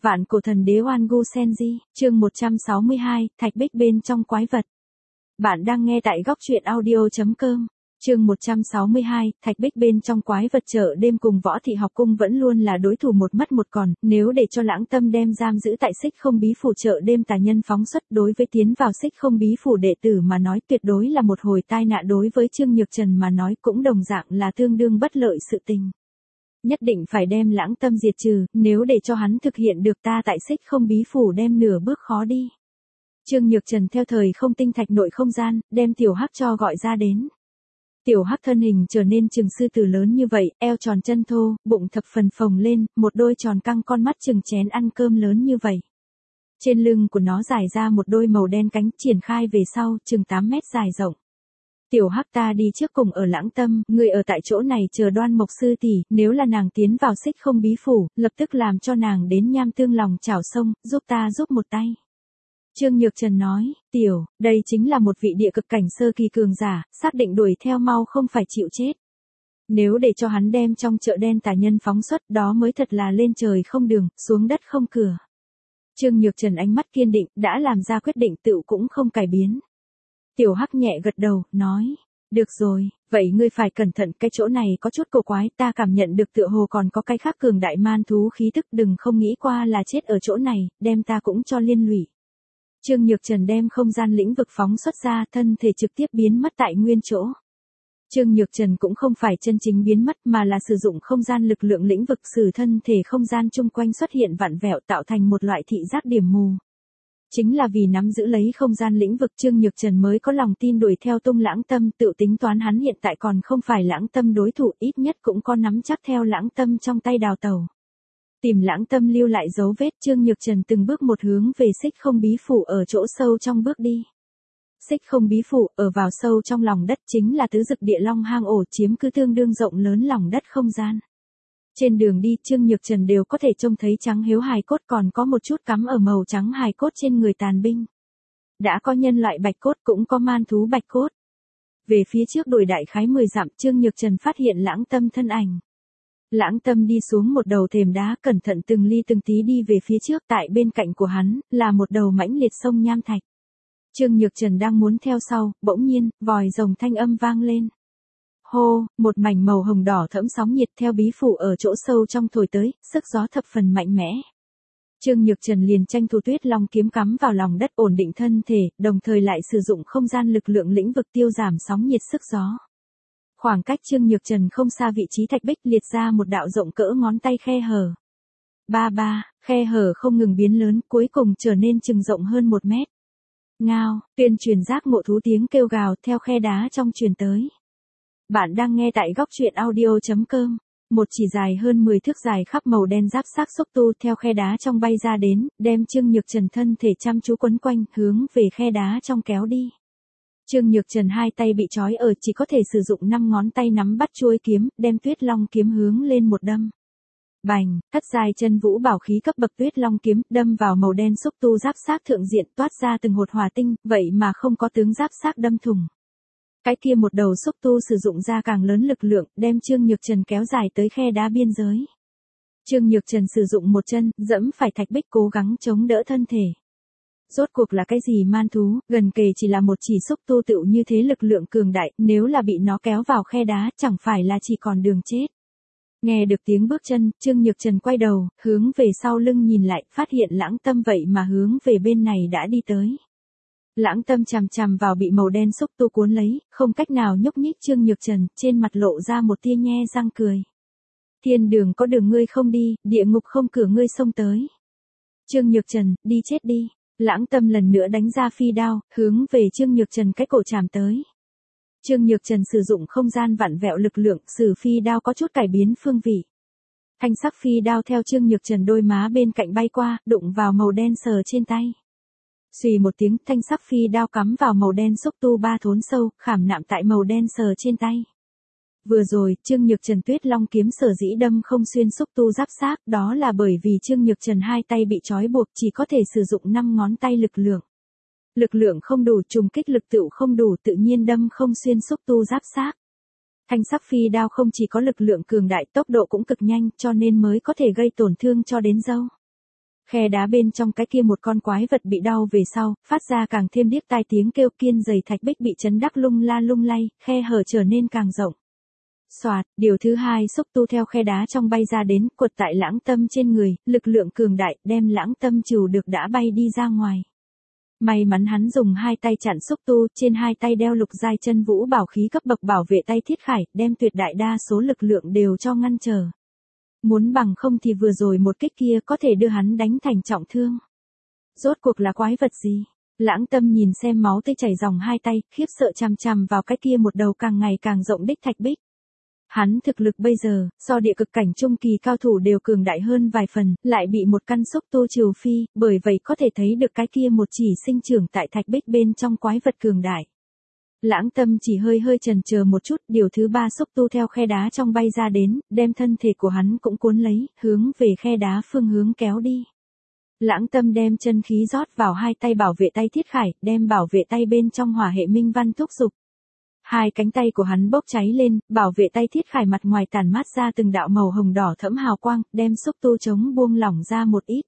Vạn cổ thần đế Oan Gu Senji, chương 162, Thạch Bích bên trong quái vật. Bạn đang nghe tại góc truyện audio.com. Chương 162, Thạch Bích bên trong quái vật. Chợ đêm cùng Võ Thị học cung vẫn luôn là đối thủ một mất một còn, nếu để cho Lãng Tâm đem giam giữ tại Xích Không Bí phủ, chợ đêm tà nhân phóng xuất, đối với tiến vào Xích Không Bí phủ đệ tử mà nói tuyệt đối là một hồi tai nạn, đối với Trương Nhược Trần mà nói cũng đồng dạng là tương đương bất lợi sự tình. Nhất định phải đem Lãng Tâm diệt trừ, nếu để cho hắn thực hiện được, ta tại Xích Không Bí phủ đem nửa bước khó đi. Trương Nhược Trần theo thời không tinh thạch nội không gian, đem Tiểu Hắc cho gọi ra đến. Tiểu Hắc thân hình trở nên chừng sư tử lớn như vậy, eo tròn chân thô, bụng thập phần phồng lên, một đôi tròn căng con mắt chừng chén ăn cơm lớn như vậy. Trên lưng của nó dài ra một đôi màu đen cánh, triển khai về sau, chừng 8 mét dài rộng. Tiểu Hắc, ta đi trước cùng ở Lãng Tâm, người ở tại chỗ này chờ Đoan Mộc sư tỷ, nếu là nàng tiến vào Xích Không Bí phủ, lập tức làm cho nàng đến Nham Tương lòng chảo sông, giúp ta giúp một tay. Trương Nhược Trần nói, đây chính là một vị địa cực cảnh sơ kỳ cường giả, xác định đuổi theo mau không phải chịu chết. Nếu để cho hắn đem trong chợ đen tà nhân phóng xuất, đó mới thật là lên trời không đường, xuống đất không cửa. Trương Nhược Trần ánh mắt kiên định, đã làm ra quyết định tựu cũng không cải biến. Tiểu Hắc nhẹ gật đầu, nói, được rồi, vậy ngươi phải cẩn thận, cái chỗ này có chút cổ quái, ta cảm nhận được tựa hồ còn có cái khác cường đại man thú khí tức, đừng không nghĩ qua là chết ở chỗ này, đem ta cũng cho liên lụy. Trương Nhược Trần đem không gian lĩnh vực phóng xuất ra, thân thể trực tiếp biến mất tại nguyên chỗ. Trương Nhược Trần cũng không phải chân chính biến mất mà là sử dụng không gian lực lượng lĩnh vực, sử thân thể không gian chung quanh xuất hiện vặn vẹo, tạo thành một loại thị giác điểm mù. Chính là vì nắm giữ lấy không gian lĩnh vực, Trương Nhược Trần mới có lòng tin đuổi theo tung Lãng Tâm, tự tính toán hắn hiện tại còn không phải Lãng Tâm đối thủ, ít nhất cũng có nắm chắc theo Lãng Tâm trong tay đào tẩu. Tìm Lãng Tâm lưu lại dấu vết, Trương Nhược Trần từng bước một hướng về Xích Không Bí phủ ở chỗ sâu trong bước đi. Xích Không Bí phủ ở vào sâu trong lòng đất, chính là tứ dực địa long hang ổ, chiếm cứ tương đương rộng lớn lòng đất không gian. Trên đường đi, Trương Nhược Trần đều có thể trông thấy trắng hiếu hài cốt, còn có một chút cắm ở màu trắng hài cốt trên người tàn binh. Đã có nhân loại bạch cốt, cũng có man thú bạch cốt. Về phía trước đuổi đại khái 10 dặm, Trương Nhược Trần phát hiện Lãng Tâm thân ảnh. Lãng Tâm đi xuống một đầu thềm đá, cẩn thận từng ly từng tí đi về phía trước, tại bên cạnh của hắn, là một đầu mãnh liệt sông nham thạch. Trương Nhược Trần đang muốn theo sau, bỗng nhiên, vòi rồng thanh âm vang lên. Hô, một mảnh màu hồng đỏ thẫm sóng nhiệt theo bí phủ ở chỗ sâu trong thổi tới, sức gió thập phần mạnh mẽ. Trương Nhược Trần liền tranh thủ Tuyết Long kiếm cắm vào lòng đất ổn định thân thể, đồng thời lại sử dụng không gian lực lượng lĩnh vực tiêu giảm sóng nhiệt sức gió. Khoảng cách Trương Nhược Trần không xa vị trí Thạch Bích liệt ra một đạo rộng cỡ ngón tay khe hở. Khe hở không ngừng biến lớn, cuối cùng trở nên chừng rộng hơn 1 mét. Ngao, tuyên truyền giác ngộ thú tiếng kêu gào theo khe đá trong truyền tới. Bạn đang nghe tại góc truyện audio.com. Một chỉ dài hơn 10 thước dài khắp màu đen giáp xác xúc tu theo khe đá trong bay ra đến, đem Trương Nhược Trần thân thể chăm chú quấn quanh, hướng về khe đá trong kéo đi. Trương Nhược Trần hai tay bị trói ở, chỉ có thể sử dụng 5 ngón tay nắm bắt chuôi kiếm, đem Tuyết Long kiếm hướng lên một đâm. Bành, thất dài chân vũ bảo khí cấp bậc Tuyết Long kiếm, đâm vào màu đen xúc tu giáp xác thượng diện, toát ra từng hột hỏa tinh, vậy mà không có tướng giáp xác đâm thủng. Cái kia một đầu xúc tu sử dụng ra càng lớn lực lượng, đem Trương Nhược Trần kéo dài tới khe đá biên giới. Trương Nhược Trần sử dụng một chân, dẫm phải Thạch Bích, cố gắng chống đỡ thân thể. Rốt cuộc là cái gì man thú, gần kề chỉ là một chỉ xúc tu tựu như thế lực lượng cường đại, nếu là bị nó kéo vào khe đá, chẳng phải là chỉ còn đường chết. Nghe được tiếng bước chân, Trương Nhược Trần quay đầu, hướng về sau lưng nhìn lại, phát hiện Lãng Tâm vậy mà hướng về bên này đã đi tới. Lãng Tâm chằm chằm vào bị màu đen xúc tu cuốn lấy, không cách nào nhúc nhích Trương Nhược Trần, trên mặt lộ ra một tia nhe răng cười. Thiên đường có đường ngươi không đi, địa ngục không cửa ngươi xông tới. Trương Nhược Trần, đi chết đi. Lãng Tâm lần nữa đánh ra phi đao, hướng về Trương Nhược Trần cái cổ chạm tới. Trương Nhược Trần sử dụng không gian vặn vẹo lực lượng, sử phi đao có chút cải biến phương vị. Thanh sắc phi đao theo Trương Nhược Trần đôi má bên cạnh bay qua, đụng vào màu đen sờ trên tay. Xùy một tiếng, thanh sắc phi đao cắm vào màu đen xúc tu 3 thốn sâu, khảm nạm tại màu đen sờ trên tay. Vừa rồi, Trương Nhược Trần Tuyết Long kiếm sở dĩ đâm không xuyên xúc tu giáp xác, đó là bởi vì Trương Nhược Trần hai tay bị trói buộc, chỉ có thể sử dụng 5 ngón tay lực lượng. Lực lượng không đủ, trùng kích lực tựu không đủ, tự nhiên đâm không xuyên xúc tu giáp xác. Thanh sắc phi đao không chỉ có lực lượng cường đại, tốc độ cũng cực nhanh, cho nên mới có thể gây tổn thương cho đến râu. Khe đá bên trong cái kia một con quái vật bị đau về sau, phát ra càng thêm điếc tai tiếng kêu kiên dày thạch bích bị chấn đắc lung la lung lay, khe hở trở nên càng rộng. Soạt, điều thứ hai xúc tu theo khe đá trong bay ra đến, quật tại Lãng Tâm trên người, lực lượng cường đại, đem Lãng Tâm trừ được đã bay đi ra ngoài. May mắn hắn dùng hai tay chặn xúc tu, trên hai tay đeo lục giai chân vũ bảo khí cấp bậc bảo vệ tay thiết khải, đem tuyệt đại đa số lực lượng đều cho ngăn trở. Muốn bằng không thì vừa rồi một kích kia có thể đưa hắn đánh thành trọng thương. Rốt cuộc là quái vật gì? Lãng Tâm nhìn xem máu tươi chảy dòng hai tay, khiếp sợ chằm chằm vào cái kia một đầu càng ngày càng rộng đích thạch bích. Hắn thực lực bây giờ, so địa cực cảnh trung kỳ cao thủ đều cường đại hơn vài phần, lại bị một căn xúc tu trừ phi, bởi vậy có thể thấy được cái kia một chỉ sinh trưởng tại thạch bích bên trong quái vật cường đại. Lãng Tâm chỉ hơi hơi chần chờ một chút, điều thứ ba xúc tu theo khe đá trong bay ra đến, đem thân thể của hắn cũng cuốn lấy, hướng về khe đá phương hướng kéo đi. Lãng Tâm đem chân khí rót vào hai tay bảo vệ tay thiết khải, đem bảo vệ tay bên trong hỏa hệ minh văn thúc giục. Hai cánh tay của hắn bốc cháy lên, bảo vệ tay thiết khải mặt ngoài tản mát ra từng đạo màu hồng đỏ thẫm hào quang, đem xúc tu chống buông lỏng ra một ít.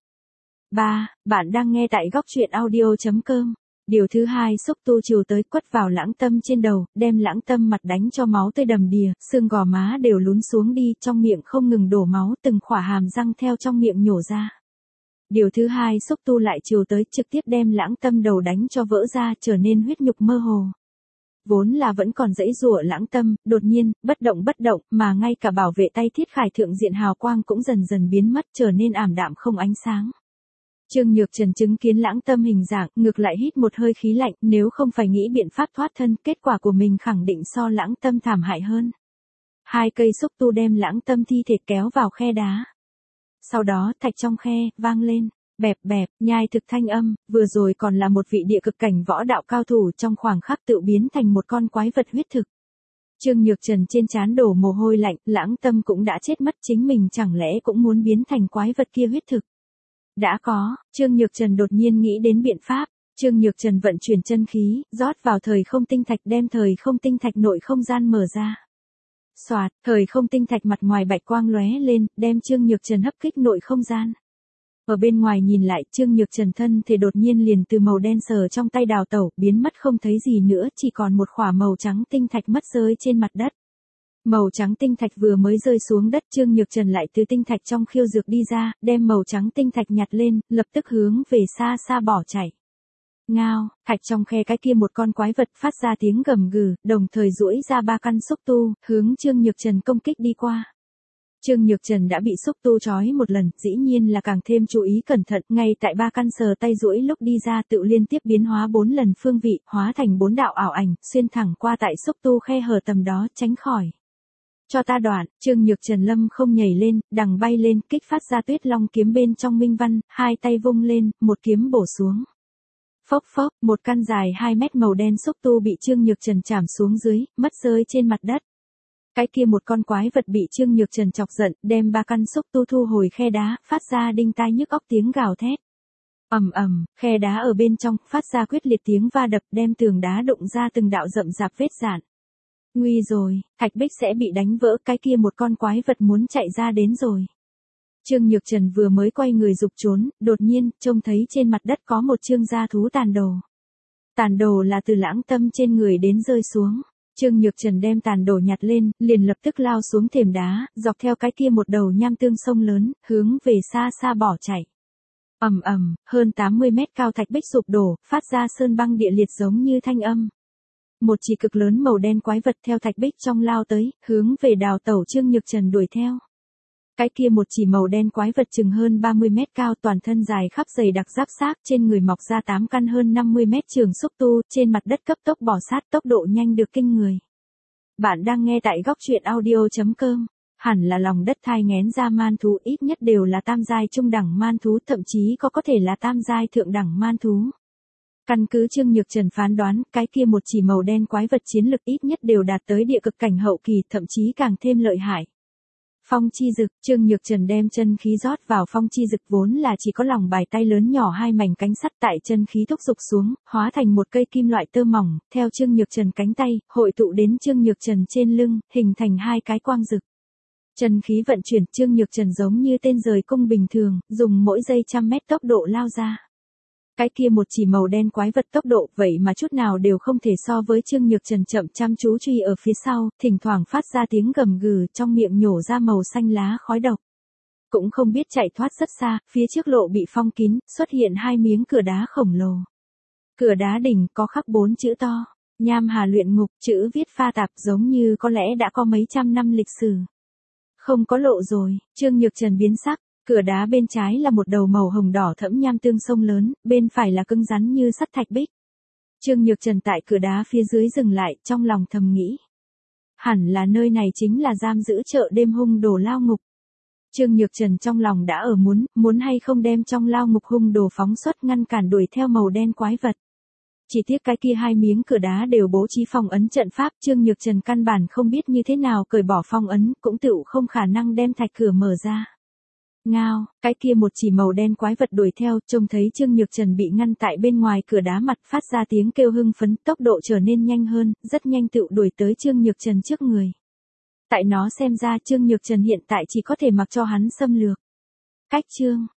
3. Bạn đang nghe tại góc truyện audio.com. Điều thứ hai xúc tu chiều tới quất vào Lãng Tâm trên đầu, đem Lãng Tâm mặt đánh cho máu tươi đầm đìa, xương gò má đều lún xuống đi, trong miệng không ngừng đổ máu, từng khỏa hàm răng theo trong miệng nhổ ra. Điều thứ hai xúc tu lại chiều tới, trực tiếp đem Lãng Tâm đầu đánh cho vỡ ra, trở nên huyết nhục mơ hồ. Vốn là vẫn còn giãy giụa Lãng Tâm, đột nhiên, bất động, mà ngay cả bảo vệ tay thiết khải thượng diện hào quang cũng dần dần biến mất, trở nên ảm đạm không ánh sáng. Trương Nhược Trần chứng kiến Lãng Tâm hình dạng, ngược lại hít một hơi khí lạnh, nếu không phải nghĩ biện pháp thoát thân, kết quả của mình khẳng định so Lãng Tâm thảm hại hơn. Hai cây xúc tu đem Lãng Tâm thi thể kéo vào khe đá. Sau đó, thạch trong khe, vang lên, bẹp bẹp, nhai thực thanh âm, vừa rồi còn là một vị địa cực cảnh võ đạo cao thủ trong khoảng khắc tự biến thành một con quái vật huyết thực. Trương Nhược Trần trên trán đổ mồ hôi lạnh, Lãng Tâm cũng đã chết mất, chính mình chẳng lẽ cũng muốn biến thành quái vật kia huyết thực. Đã có, Trương Nhược Trần đột nhiên nghĩ đến biện pháp, Trương Nhược Trần vận chuyển chân khí, rót vào thời không tinh thạch đem thời không tinh thạch nội không gian mở ra. Soạt, thời không tinh thạch mặt ngoài bạch quang lóe lên, đem Trương Nhược Trần hấp kích nội không gian. Ở bên ngoài nhìn lại, Trương Nhược Trần thân thể đột nhiên liền từ màu đen sờ trong tay đào tẩu, biến mất không thấy gì nữa, chỉ còn một khỏa màu trắng tinh thạch mất rơi trên mặt đất. Màu trắng tinh thạch vừa mới rơi xuống đất, Trương Nhược Trần lại từ tinh thạch trong khiêu dược đi ra, đem màu trắng tinh thạch nhặt lên, lập tức hướng về xa xa bỏ chạy. Ngao, thạch trong khe cái kia một con quái vật phát ra tiếng gầm gừ, đồng thời duỗi ra ba căn xúc tu, hướng Trương Nhược Trần công kích đi qua. Trương Nhược Trần đã bị xúc tu trói một lần, dĩ nhiên là càng thêm chú ý cẩn thận, ngay tại ba căn sờ tay duỗi lúc đi ra tự liên tiếp biến hóa 4 lần phương vị, hóa thành 4 đạo ảo ảnh, xuyên thẳng qua tại xúc tu khe hở tầm đó, tránh khỏi. Cho ta đoạn, Trương Nhược Trần lâm không nhảy lên, đằng bay lên, kích phát ra Tuyết Long kiếm bên trong minh văn, hai tay vung lên, một kiếm bổ xuống. Phốc phốc, một căn dài 2 mét màu đen xúc tu bị Trương Nhược Trần chạm xuống dưới, mất rơi trên mặt đất. Cái kia một con quái vật bị Trương Nhược Trần chọc giận, đem ba căn xúc tu thu hồi khe đá, phát ra đinh tai nhức óc tiếng gào thét. Ầm ầm, khe đá ở bên trong, phát ra quyết liệt tiếng va đập, đem tường đá đụng ra từng đạo rậm rạp vết rạn. Nguy rồi, thạch bích sẽ bị đánh vỡ, cái kia một con quái vật muốn chạy ra đến rồi. Trương Nhược Trần vừa mới quay người rục trốn, đột nhiên, trông thấy trên mặt đất có một trương gia thú tàn đồ. Tàn đồ là từ Lãng Tâm trên người đến rơi xuống. Trương Nhược Trần đem tàn đồ nhặt lên, liền lập tức lao xuống thềm đá, dọc theo cái kia một đầu nham tương sông lớn, hướng về xa xa bỏ chạy. Ầm ầm, hơn 80 mét cao thạch bích sụp đổ, phát ra sơn băng địa liệt giống như thanh âm. Một chỉ cực lớn màu đen quái vật theo thạch bích trong lao tới, hướng về đào tẩu Trương Nhược Trần đuổi theo. Cái kia một chỉ màu đen quái vật chừng hơn 30 mét cao, toàn thân dài khắp dày đặc giáp xác, trên người mọc ra 8 căn hơn 50 mét trường xúc tu, trên mặt đất cấp tốc bò sát, tốc độ nhanh được kinh người. Bạn đang nghe tại góc truyện audio.com. Hẳn là lòng đất thai nghén ra man thú, ít nhất đều là tam giai trung đẳng man thú, thậm chí có thể là tam giai thượng đẳng man thú. Căn cứ Trương Nhược Trần phán đoán, cái kia một chỉ màu đen quái vật chiến lực ít nhất đều đạt tới địa cực cảnh hậu kỳ, thậm chí càng thêm lợi hại. Phong chi dực, Trương Nhược Trần đem chân khí rót vào phong chi dực, vốn là chỉ có lòng bài tay lớn nhỏ hai mảnh cánh sắt, tại chân khí thúc dục xuống, hóa thành một cây kim loại tơ mỏng, theo Trương Nhược Trần cánh tay, hội tụ đến Trương Nhược Trần trên lưng, hình thành hai cái quang dực. Chân khí vận chuyển, Trương Nhược Trần giống như tên rời cung bình thường, dùng mỗi giây 100 mét tốc độ lao ra. Cái kia một chỉ màu đen quái vật tốc độ vậy mà chút nào đều không thể so với Trương Nhược Trần chậm chăm chú truy ở phía sau, thỉnh thoảng phát ra tiếng gầm gừ, trong miệng nhổ ra màu xanh lá khói độc. Cũng không biết chạy thoát rất xa, phía trước lộ bị phong kín, xuất hiện 2 miếng cửa đá khổng lồ. Cửa đá đỉnh có khắc 4 chữ to, Nham Hà luyện ngục, chữ viết pha tạp giống như có lẽ đã có mấy trăm năm lịch sử. Không có lộ rồi, Trương Nhược Trần biến sắc, cửa đá bên trái là một đầu màu hồng đỏ thẫm nham tương sông lớn, bên phải là cứng rắn như sắt thạch bích. Trương Nhược Trần tại cửa đá phía dưới dừng lại, trong lòng thầm nghĩ. Hẳn là nơi này chính là giam giữ chợ đêm hung đồ lao ngục. Trương Nhược Trần trong lòng đã ở muốn hay không đem trong lao ngục hung đồ phóng xuất ngăn cản đuổi theo màu đen quái vật. Chỉ tiếc cái kia 2 miếng cửa đá đều bố trí phong ấn trận pháp, Trương Nhược Trần căn bản không biết như thế nào cởi bỏ phong ấn, cũng tựu không khả năng đem thạch cửa mở ra. Ngao, cái kia một chỉ màu đen quái vật đuổi theo, trông thấy Trương Nhược Trần bị ngăn tại bên ngoài cửa đá mặt, phát ra tiếng kêu hưng phấn, tốc độ trở nên nhanh hơn, rất nhanh tựu đuổi tới Trương Nhược Trần trước người. Tại nó xem ra Trương Nhược Trần hiện tại chỉ có thể mặc cho hắn xâm lược. Cách chương